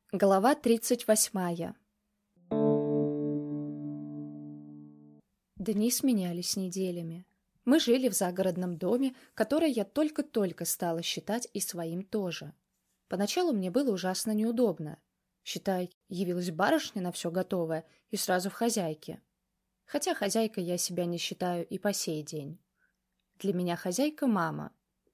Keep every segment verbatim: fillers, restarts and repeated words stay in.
Глава тридцать восьмая. Дни сменялись неделями. Мы жили в загородном доме, который я только-только стала считать и своим тоже. Поначалу мне было ужасно неудобно. Считай, явилась барышня на все готовое и сразу в хозяйке. Хотя хозяйкой я себя не считаю и по сей день. Для меня хозяйка — мама.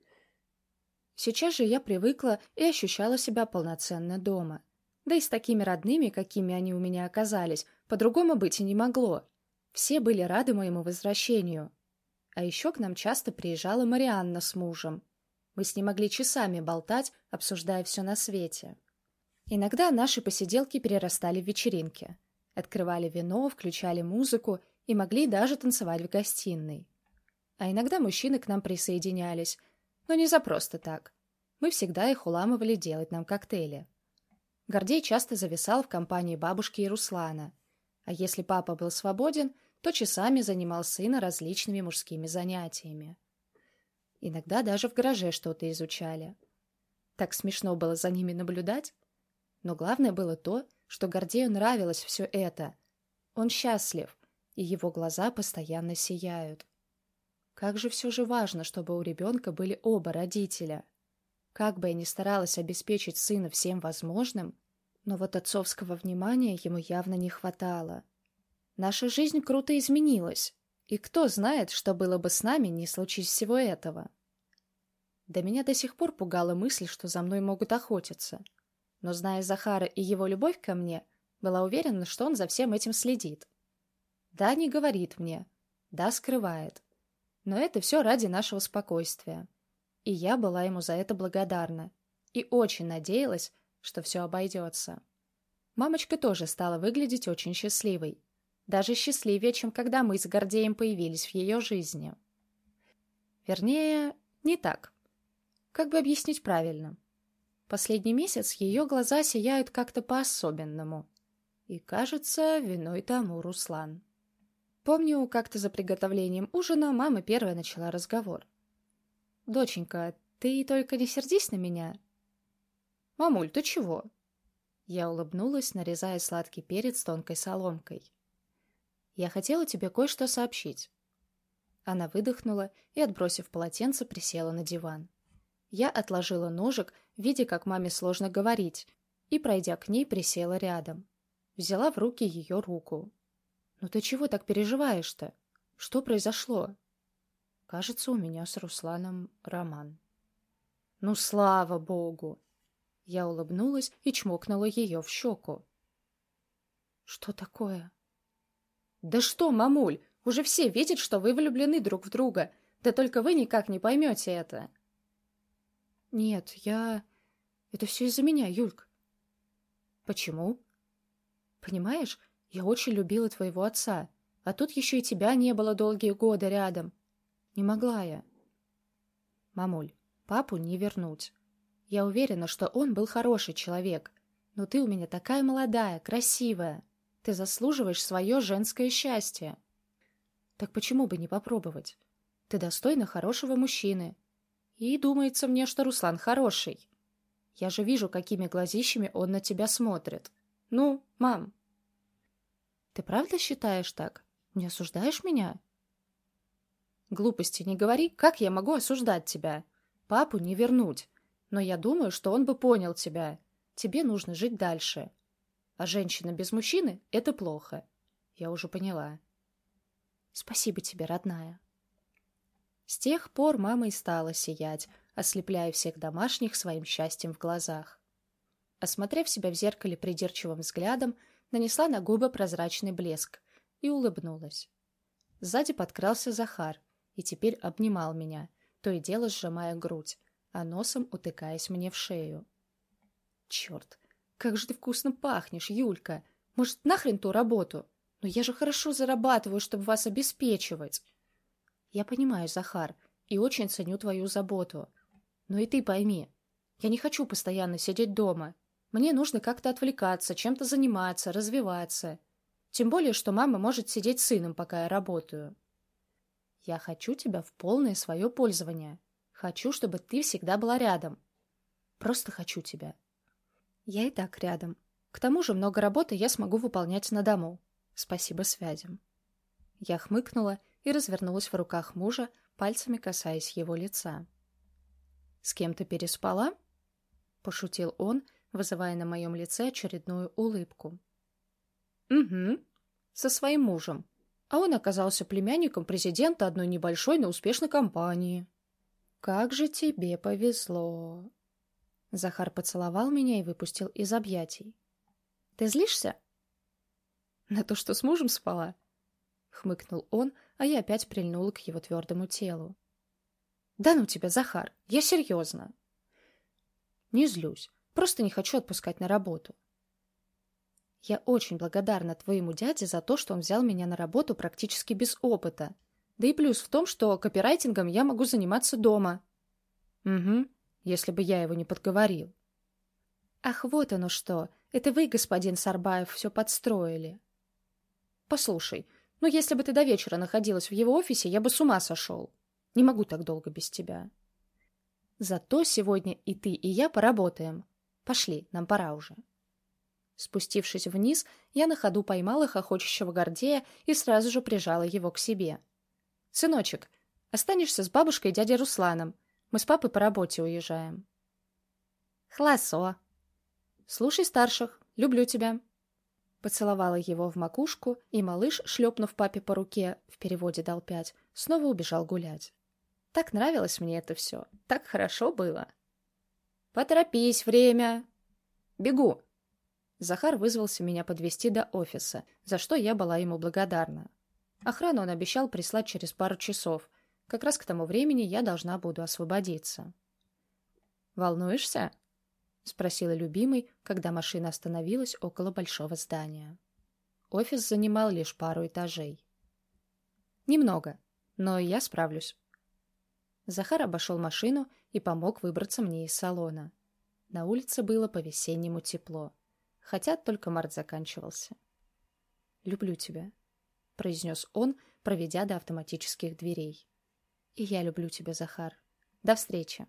Сейчас же я привыкла и ощущала себя полноценно дома. Да и с такими родными, какими они у меня оказались, по-другому быть и не могло. Все были рады моему возвращению. А еще к нам часто приезжала Марианна с мужем. Мы с ней могли часами болтать, обсуждая все на свете. Иногда наши посиделки перерастали в вечеринки. Открывали вино, включали музыку и могли даже танцевать в гостиной. А иногда мужчины к нам присоединялись, но не за просто так. Мы всегда их уламывали делать нам коктейли. Гордей часто зависал в компании бабушки и Руслана, а если папа был свободен, то часами занимал сына различными мужскими занятиями. Иногда даже в гараже что-то изучали. Так смешно было за ними наблюдать. Но главное было то, что Гордею нравилось все это. Он счастлив, и его глаза постоянно сияют. Как же все же важно, чтобы у ребенка были оба родителя. Как бы я ни старалась обеспечить сына всем возможным, но вот отцовского внимания ему явно не хватало. Наша жизнь круто изменилась, и кто знает, что было бы с нами, не случись всего этого. Да меня до сих пор пугала мысль, что за мной могут охотиться. Но, зная Захара и его любовь ко мне, была уверена, что он за всем этим следит. Да, не говорит мне, да, скрывает. Но это все ради нашего спокойствия. И я была ему за это благодарна. И очень надеялась, что все обойдется. Мамочка тоже стала выглядеть очень счастливой. Даже счастливее, чем когда мы с Гордеем появились в ее жизни. Вернее, не так. Как бы объяснить правильно? Последний месяц ее глаза сияют как-то по-особенному. И, кажется, виной тому Руслан. Помню, как-то за приготовлением ужина мама первая начала разговор. «Доченька, ты только не сердись на меня». «Мамуль, ты чего?» Я улыбнулась, нарезая сладкий перец тонкой соломкой. «Я хотела тебе кое-что сообщить». Она выдохнула и, отбросив полотенце, присела на диван. Я отложила ножик, видя, как маме сложно говорить, и, пройдя к ней, присела рядом. Взяла в руки ее руку. «Ну ты чего так переживаешь-то? Что произошло?» «Кажется, у меня с Русланом роман». «Ну, слава богу!» Я улыбнулась и чмокнула ее в щеку. «Что такое?» «Да что, мамуль, уже все видят, что вы влюблены друг в друга. Да только вы никак не поймете это». «Нет, я... Это все из-за меня, Юльк». «Почему?» «Понимаешь, я очень любила твоего отца, а тут еще и тебя не было долгие годы рядом. Не могла я». «Мамуль, папу не вернуть. Я уверена, что он был хороший человек, но ты у меня такая молодая, красивая. Ты заслуживаешь свое женское счастье». «Так почему бы не попробовать? Ты достойна хорошего мужчины. И думается мне, что Руслан хороший. Я же вижу, какими глазищами он на тебя смотрит. Ну, мам». «Ты правда считаешь так? Не осуждаешь меня?» «Глупости не говори, как я могу осуждать тебя? Папу не вернуть. Но я думаю, что он бы понял тебя. Тебе нужно жить дальше. А женщина без мужчины — это плохо. Я уже поняла». «Спасибо тебе, родная». С тех пор мама и стала сиять, ослепляя всех домашних своим счастьем в глазах. Осмотрев себя в зеркале придирчивым взглядом, нанесла на губы прозрачный блеск и улыбнулась. Сзади подкрался Захар и теперь обнимал меня, то и дело сжимая грудь, а носом утыкаясь мне в шею. «Черт, как же ты вкусно пахнешь, Юлька! Может, нахрен ту работу? Но я же хорошо зарабатываю, чтобы вас обеспечивать». «Я понимаю, Захар, и очень ценю твою заботу. Но и ты пойми, я не хочу постоянно сидеть дома. Мне нужно как-то отвлекаться, чем-то заниматься, развиваться. Тем более, что мама может сидеть с сыном, пока я работаю. Я хочу тебя в полное свое пользование. Хочу, чтобы ты всегда была рядом. Просто хочу тебя». «Я и так рядом. К тому же много работы я смогу выполнять на дому. Спасибо связям. Я хмыкнула и развернулась в руках мужа, пальцами касаясь его лица. «С кем ты переспала?» — пошутил он, вызывая на моем лице очередную улыбку. «Угу, со своим мужем. А он оказался племянником президента одной небольшой, но успешной компании». «Как же тебе повезло!» Захар поцеловал меня и выпустил из объятий. «Ты злишься?» «На то, что с мужем спала?» — хмыкнул он, а я опять прильнула к его твердому телу. «Да ну тебя, Захар, я серьезно!» «Не злюсь, просто не хочу отпускать на работу». «Я очень благодарна твоему дяде за то, что он взял меня на работу практически без опыта. Да и плюс в том, что копирайтингом я могу заниматься дома». «Угу, если бы я его не подговорил». «Ах, вот оно что! Это вы, господин Сарбаев, все подстроили». «Послушай, ну если бы ты до вечера находилась в его офисе, я бы с ума сошел. Не могу так долго без тебя». «Зато сегодня и ты, и я поработаем. Пошли, нам пора уже». Спустившись вниз, я на ходу поймала хохочущего Гордея и сразу же прижала его к себе. «Сыночек, останешься с бабушкой и дядей Русланом. Мы с папой по работе уезжаем». «Хласо». «Слушай старших, люблю тебя». Поцеловала его в макушку, и малыш, шлепнув папе по руке, в переводе дал пять, снова убежал гулять. Так нравилось мне это все, так хорошо было. «Поторопись, время!» «Бегу!» Захар вызвался меня подвезти до офиса, за что я была ему благодарна. Охрану он обещал прислать через пару часов. Как раз к тому времени я должна буду освободиться. «Волнуешься?» — спросила любимый, когда машина остановилась около большого здания. Офис занимал лишь пару этажей. «Немного, но я справлюсь». Захар обошел машину и помог выбраться мне из салона. На улице было по-весеннему тепло, хотя только март заканчивался. «Люблю тебя», — произнес он, проведя до автоматических дверей. «И я люблю тебя, Захар. До встречи».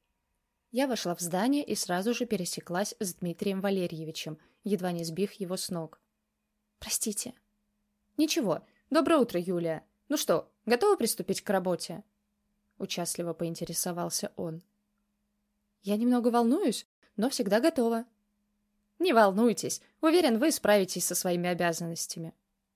Я вошла в здание и сразу же пересеклась с Дмитрием Валерьевичем, едва не сбив его с ног. «Простите». «Ничего. Доброе утро, Юлия. Ну что, готова приступить к работе?» Участливо поинтересовался он. «Я немного волнуюсь, но всегда готова». «Не волнуйтесь. Уверен, вы справитесь со своими обязанностями».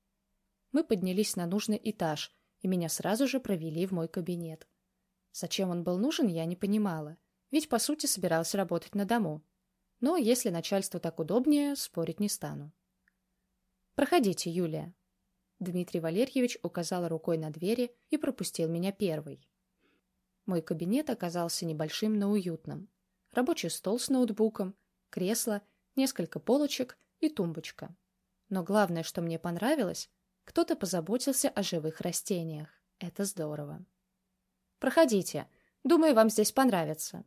Мы поднялись на нужный этаж, и меня сразу же провели в мой кабинет. Зачем он был нужен, я не понимала. Ведь, по сути, собирался работать на дому. Но если начальству так удобнее, спорить не стану. «Проходите, Юлия». Дмитрий Валерьевич указал рукой на двери и пропустил меня первой. Мой кабинет оказался небольшим, но уютным. Рабочий стол с ноутбуком, кресло, несколько полочек и тумбочка. Но главное, что мне понравилось, кто-то позаботился о живых растениях. Это здорово. «Проходите. Думаю, вам здесь понравится».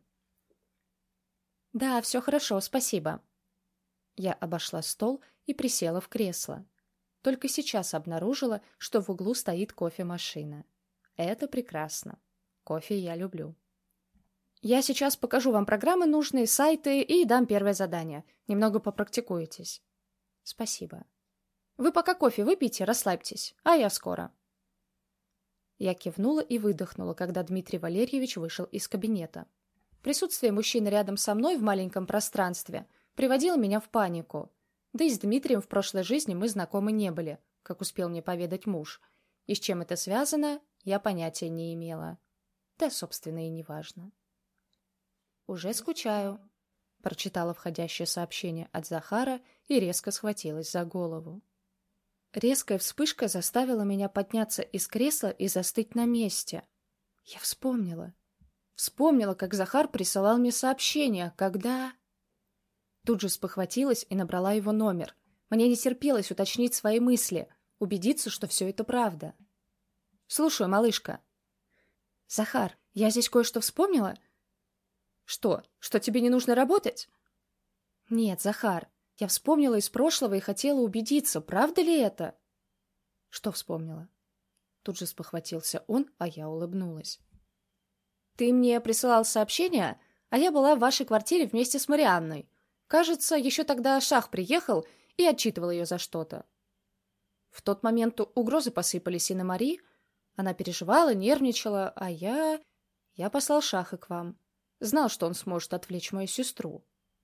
«Да, все хорошо, спасибо». Я обошла стол и присела в кресло. Только сейчас обнаружила, что в углу стоит кофемашина. Это прекрасно. Кофе я люблю. «Я сейчас покажу вам программы, нужные сайты и дам первое задание. Немного попрактикуетесь». «Спасибо». «Вы пока кофе выпейте, расслабьтесь, а я скоро». Я кивнула и выдохнула, когда Дмитрий Валерьевич вышел из кабинета. Присутствие мужчины рядом со мной в маленьком пространстве приводило меня в панику. Да и с Дмитрием в прошлой жизни мы знакомы не были, как успел мне поведать муж. И с чем это связано, я понятия не имела. Да, собственно, и не важно. «Уже скучаю», — прочитала входящее сообщение от Захара и резко схватилась за голову. Резкая вспышка заставила меня подняться из кресла и застыть на месте. Я вспомнила. Вспомнила, как Захар присылал мне сообщение, когда... Тут же спохватилась и набрала его номер. Мне не терпелось уточнить свои мысли, убедиться, что все это правда. «Слушаю, малышка». «Захар, я здесь кое-что вспомнила». «Что? Что тебе не нужно работать?» «Нет, Захар, я вспомнила из прошлого и хотела убедиться, правда ли это?» «Что вспомнила?» Тут же спохватился он, а я улыбнулась. «Ты мне присылал сообщение, а я была в вашей квартире вместе с Марианной. Кажется, еще тогда Шах приехал и отчитывал ее за что-то. В тот момент угрозы посыпались и на Мари. Она переживала, нервничала, а я... Я послал Шаха к вам. Знал, что он сможет отвлечь мою сестру.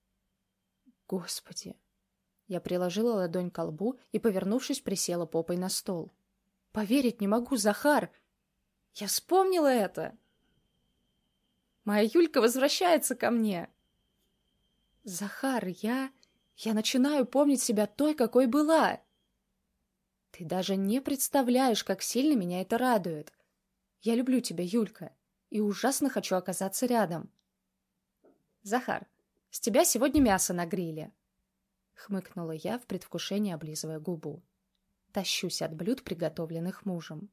Господи! Я приложила ладонь к лбу и, повернувшись, присела попой на стол. Поверить не могу, Захар! Я вспомнила это! Моя Юлька возвращается ко мне! Захар, я... Я начинаю помнить себя той, какой была. Ты даже не представляешь, как сильно меня это радует. Я люблю тебя, Юлька, и ужасно хочу оказаться рядом. Захар, с тебя сегодня мясо на гриле. Хмыкнула я в предвкушении, облизывая губу. Тащусь от блюд, приготовленных мужем.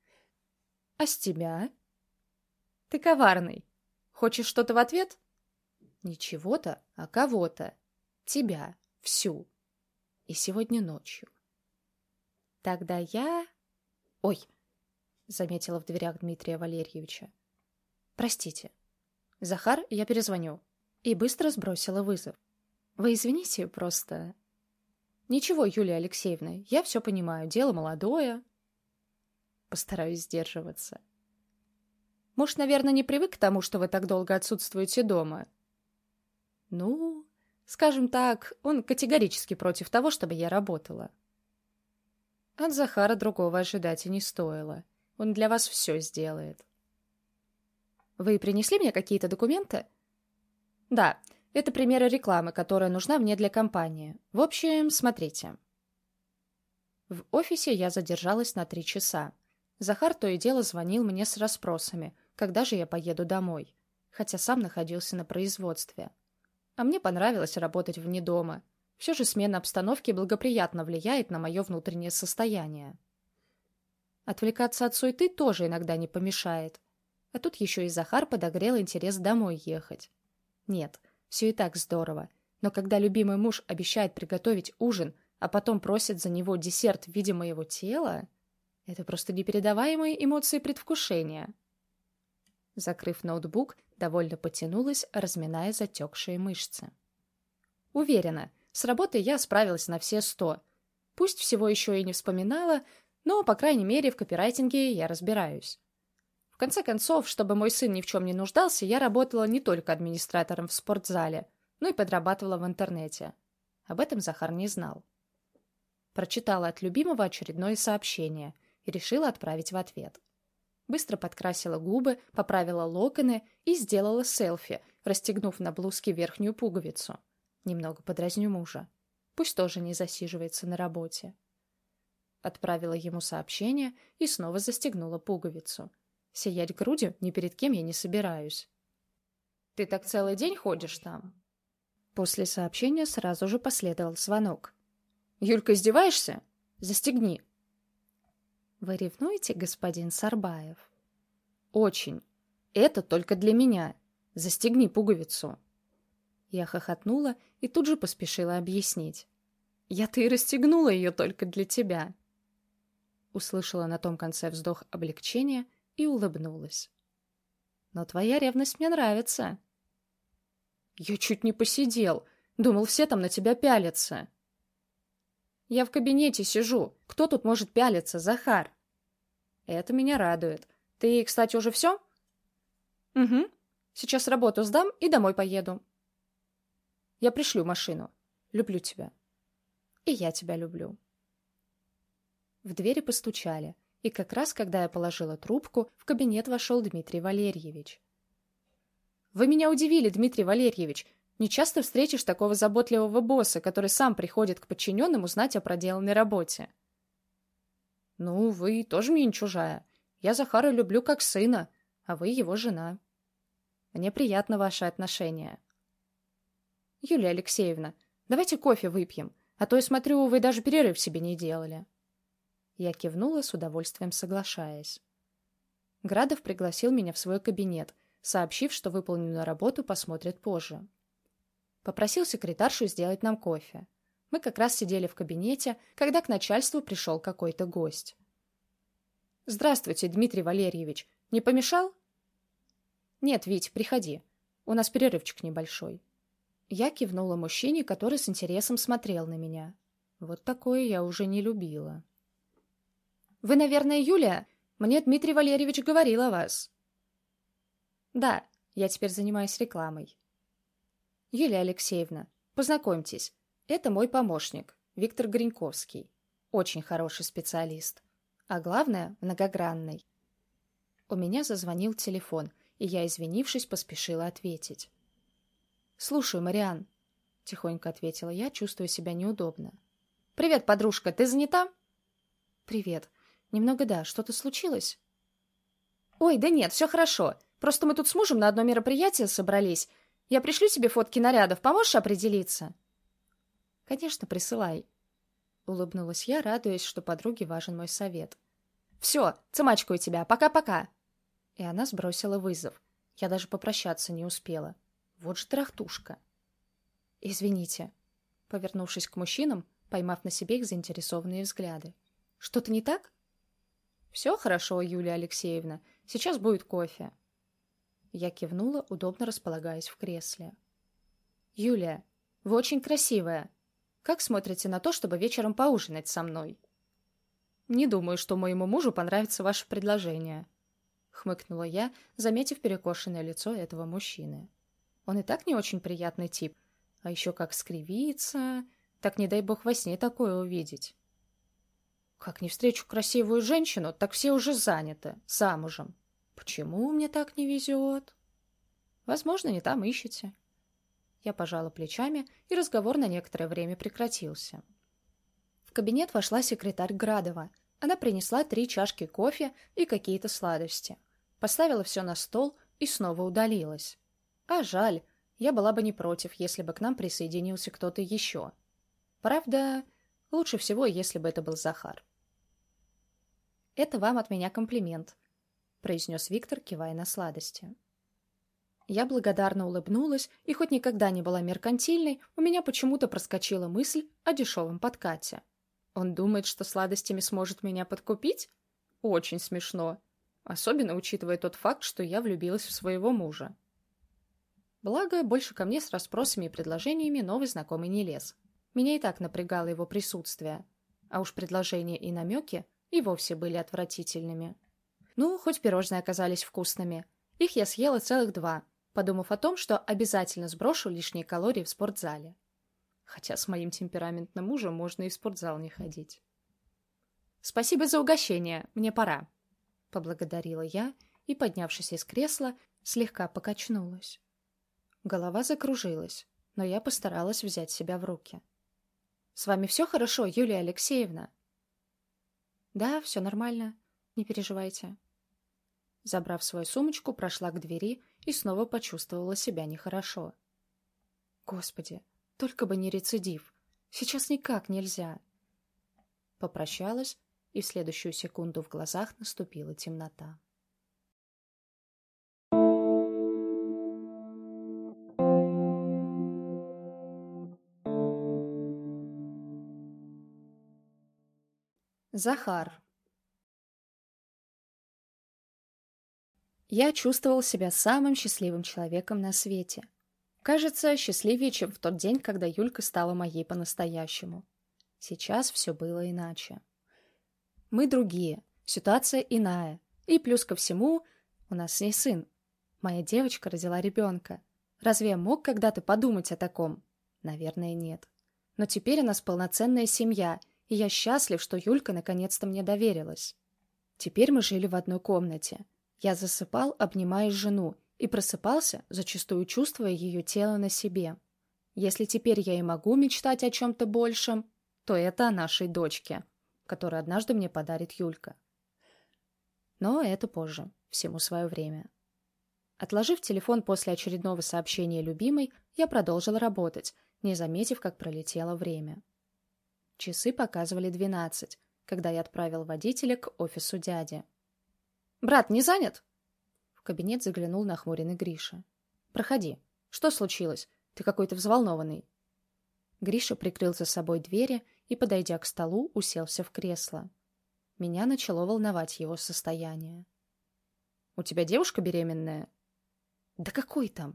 А с тебя? Ты коварный. Хочешь что-то в ответ? Не чего-то, а кого-то. Тебя. Всю. И сегодня ночью. Тогда я... Ой, заметила в дверях Дмитрия Валерьевича. Простите. Захар, я перезвоню. И быстро сбросила вызов. Вы извините, просто... Ничего, Юлия Алексеевна, я все понимаю, дело молодое. Постараюсь сдерживаться. Муж, наверное, не привык к тому, что вы так долго отсутствуете дома. Ну, скажем так, он категорически против того, чтобы я работала. От Захара другого ожидать и не стоило. Он для вас все сделает. Вы принесли мне какие-то документы? Да, это примеры рекламы, которая нужна мне для компании. В общем, смотрите. В офисе я задержалась на три часа. Захар то и дело звонил мне с расспросами, когда же я поеду домой, хотя сам находился на производстве. А мне понравилось работать вне дома. Все же смена обстановки благоприятно влияет на мое внутреннее состояние. Отвлекаться от суеты тоже иногда не помешает. А тут еще и Захар подогрел интерес домой ехать. Нет, все и так здорово. Но когда любимый муж обещает приготовить ужин, а потом просит за него десерт в виде моего тела, это просто непередаваемые эмоции предвкушения. Закрыв ноутбук, довольно потянулась, разминая затекшие мышцы. Уверена, с работой я справилась на все сто. Пусть всего еще и не вспоминала, но, по крайней мере, в копирайтинге я разбираюсь. В конце концов, чтобы мой сын ни в чем не нуждался, я работала не только администратором в спортзале, но и подрабатывала в интернете. Об этом Захар не знал. Прочитала от любимого очередное сообщение и решила отправить в ответ. Быстро подкрасила губы, поправила локоны и сделала селфи, расстегнув на блузке верхнюю пуговицу. Немного подразню мужа. Пусть тоже не засиживается на работе. Отправила ему сообщение и снова застегнула пуговицу. Сиять грудью ни перед кем я не собираюсь. «Ты так целый день ходишь там?» После сообщения сразу же последовал звонок. «Юлька, издеваешься? Застегни!» «Вы ревнуете, господин Сарбаев?» «Очень. Это только для меня. Застегни пуговицу!» Я хохотнула и тут же поспешила объяснить. «Я-то и расстегнула ее только для тебя!» Услышала на том конце вздох облегчения и улыбнулась. «Но твоя ревность мне нравится». «Я чуть не посидел. Думал, все там на тебя пялятся». «Я в кабинете сижу. Кто тут может пялиться, Захар?» «Это меня радует. Ты, кстати, уже все?» «Угу. Сейчас работу сдам и домой поеду». «Я пришлю машину. Люблю тебя». «И я тебя люблю». В двери постучали, и как раз, когда я положила трубку, в кабинет вошел Дмитрий Валерьевич. «Вы меня удивили, Дмитрий Валерьевич. Не часто встретишь такого заботливого босса, который сам приходит к подчиненным узнать о проделанной работе». «Ну, вы тоже мне не чужая. Я Захара люблю как сына, а вы его жена. Мне приятно ваше отношение». «Юлия Алексеевна, давайте кофе выпьем, а то, я смотрю, вы даже перерыв себе не делали». Я кивнула, с удовольствием соглашаясь. Градов пригласил меня в свой кабинет, сообщив, что выполненную работу посмотрят позже. Попросил секретаршу сделать нам кофе. Мы как раз сидели в кабинете, когда к начальству пришел какой-то гость. «Здравствуйте, Дмитрий Валерьевич. Не помешал?» «Нет, Вить, приходи. У нас перерывчик небольшой». Я кивнула мужчине, который с интересом смотрел на меня. Вот такое я уже не любила. «Вы, наверное, Юлия? Мне Дмитрий Валерьевич говорил о вас». «Да, я теперь занимаюсь рекламой». «Юлия Алексеевна, познакомьтесь, это мой помощник, Виктор Гриньковский. Очень хороший специалист. А главное, многогранный». У меня зазвонил телефон, и я, извинившись, поспешила ответить. «Слушаю, Мариан», — тихонько ответила я, чувствуя себя неудобно. «Привет, подружка, ты занята?» «Привет. Немного да. Что-то случилось?» «Ой, да нет, все хорошо. Просто мы тут с мужем на одно мероприятие собрались. Я пришлю тебе фотки нарядов. Поможешь определиться?» «Конечно, присылай», — улыбнулась я, радуясь, что подруге важен мой совет. «Все, цымачкаю тебя. Пока-пока». И она сбросила вызов. Я даже попрощаться не успела. Вот же трахтушка. «Извините», — повернувшись к мужчинам, поймав на себе их заинтересованные взгляды. «Что-то не так?» «Все хорошо, Юлия Алексеевна. Сейчас будет кофе». Я кивнула, удобно располагаясь в кресле. «Юлия, вы очень красивая. Как смотрите на то, чтобы вечером поужинать со мной?» «Не думаю, что моему мужу понравится ваше предложение», — хмыкнула я, заметив перекошенное лицо этого мужчины. «Он и так не очень приятный тип, а еще как скривится, так не дай бог во сне такое увидеть». «Как не встречу красивую женщину, так все уже заняты, замужем. Почему мне так не везет?» «Возможно, не там ищете». Я пожала плечами, и разговор на некоторое время прекратился. В кабинет вошла секретарь Градова. Она принесла три чашки кофе и какие-то сладости. Поставила все на стол и снова удалилась. А жаль, я была бы не против, если бы к нам присоединился кто-то еще. Правда, лучше всего, если бы это был Захар. «Это вам от меня комплимент», — произнес Виктор, кивая на сладости. Я благодарно улыбнулась, и хоть никогда не была меркантильной, у меня почему-то проскочила мысль о дешевом подкате. Он думает, что сладостями сможет меня подкупить? Очень смешно. Особенно учитывая тот факт, что я влюбилась в своего мужа. Благо, больше ко мне с расспросами и предложениями новый знакомый не лез. Меня и так напрягало его присутствие. А уж предложения и намеки и вовсе были отвратительными. Ну, хоть пирожные оказались вкусными. Их я съела целых два, подумав о том, что обязательно сброшу лишние калории в спортзале. Хотя с моим темпераментным мужем можно и в спортзал не ходить. «Спасибо за угощение, мне пора», — поблагодарила я и, поднявшись из кресла, слегка покачнулась. Голова закружилась, но я постаралась взять себя в руки. «С вами все хорошо, Юлия Алексеевна?» «Да, все нормально, не переживайте». Забрав свою сумочку, прошла к двери и снова почувствовала себя нехорошо. Господи, только бы не рецидив. Сейчас никак нельзя. Попрощалась, и в следующую секунду в глазах наступила темнота. Захар. Я чувствовал себя самым счастливым человеком на свете. Кажется, счастливее, чем в тот день, когда Юлька стала моей по-настоящему. Сейчас все было иначе. Мы другие, ситуация иная. И плюс ко всему, у нас с ней сын. Моя девочка родила ребенка. Разве я мог когда-то подумать о таком? Наверное, нет. Но теперь у нас полноценная семья, и я счастлив, что Юлька наконец-то мне доверилась. Теперь мы жили в одной комнате. Я засыпал, обнимая жену, и просыпался, зачастую чувствуя ее тело на себе. Если теперь я и могу мечтать о чем-то большем, то это о нашей дочке, которую однажды мне подарит Юлька. Но это позже, всему свое время. Отложив телефон после очередного сообщения любимой, я продолжил работать, не заметив, как пролетело время. Часы показывали двенадцать, когда я отправил водителя к офису дяди. «Брат, не занят?» В кабинет заглянул нахмуренный Гриша. «Проходи. Что случилось? Ты какой-то взволнованный». Гриша прикрыл за собой двери и, подойдя к столу, уселся в кресло. Меня начало волновать его состояние. «У тебя девушка беременная?» «Да какой там?»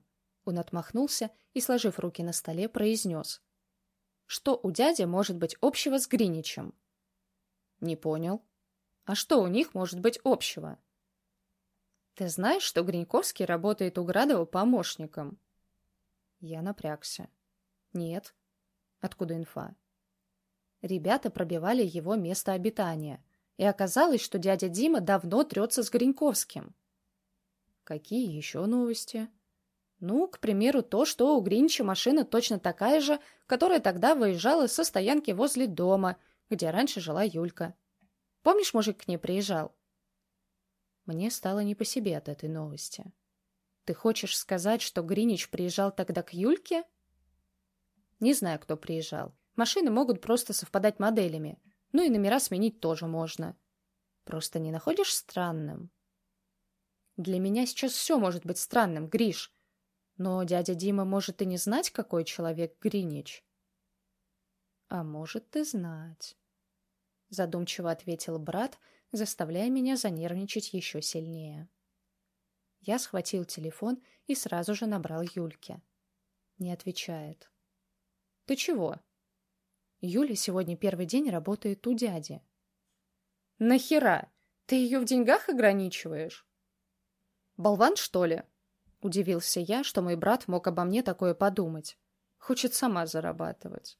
Он отмахнулся и, сложив руки на столе, произнес: «Что у дяди может быть общего с Гриничем?» «Не понял. А что у них может быть общего?» «Ты знаешь, что Гриньковский работает у Градова помощником?» Я напрягся. «Нет. Откуда инфа?» Ребята пробивали его место обитания, и оказалось, что дядя Дима давно трется с Гриньковским. Какие еще новости? Ну, к примеру, то, что у Гринча машина точно такая же, которая тогда выезжала со стоянки возле дома, где раньше жила Юлька. Помнишь, мужик к ней приезжал? Мне стало не по себе от этой новости. Ты хочешь сказать, что Гринич приезжал тогда к Юльке? Не знаю, кто приезжал. Машины могут просто совпадать моделями. Ну и номера сменить тоже можно. Просто не находишь странным? Для меня сейчас все может быть странным, Гриш. Но дядя Дима может и не знать, какой человек Гринич. А может и знать. Задумчиво ответил брат, заставляя меня занервничать еще сильнее. Я схватил телефон и сразу же набрал Юльке. Не отвечает. Ты чего? Юля сегодня первый день работает у дяди. Нахера? Ты ее в деньгах ограничиваешь? Болван, что ли? Удивился я, что мой брат мог обо мне такое подумать. Хочет сама зарабатывать.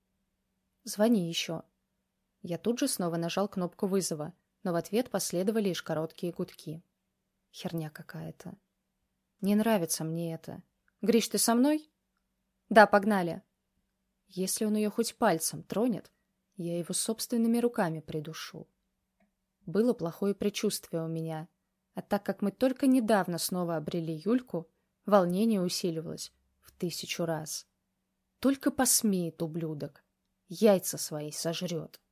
Звони еще. Я тут же снова нажал кнопку вызова, но в ответ последовали лишь короткие гудки. Херня какая-то. Не нравится мне это. Гриш, ты со мной? Да, погнали. Если он ее хоть пальцем тронет, я его собственными руками придушу. Было плохое предчувствие у меня, а так как мы только недавно снова обрели Юльку, волнение усиливалось в тысячу раз. Только посмеет, ублюдок, яйца свои сожрет.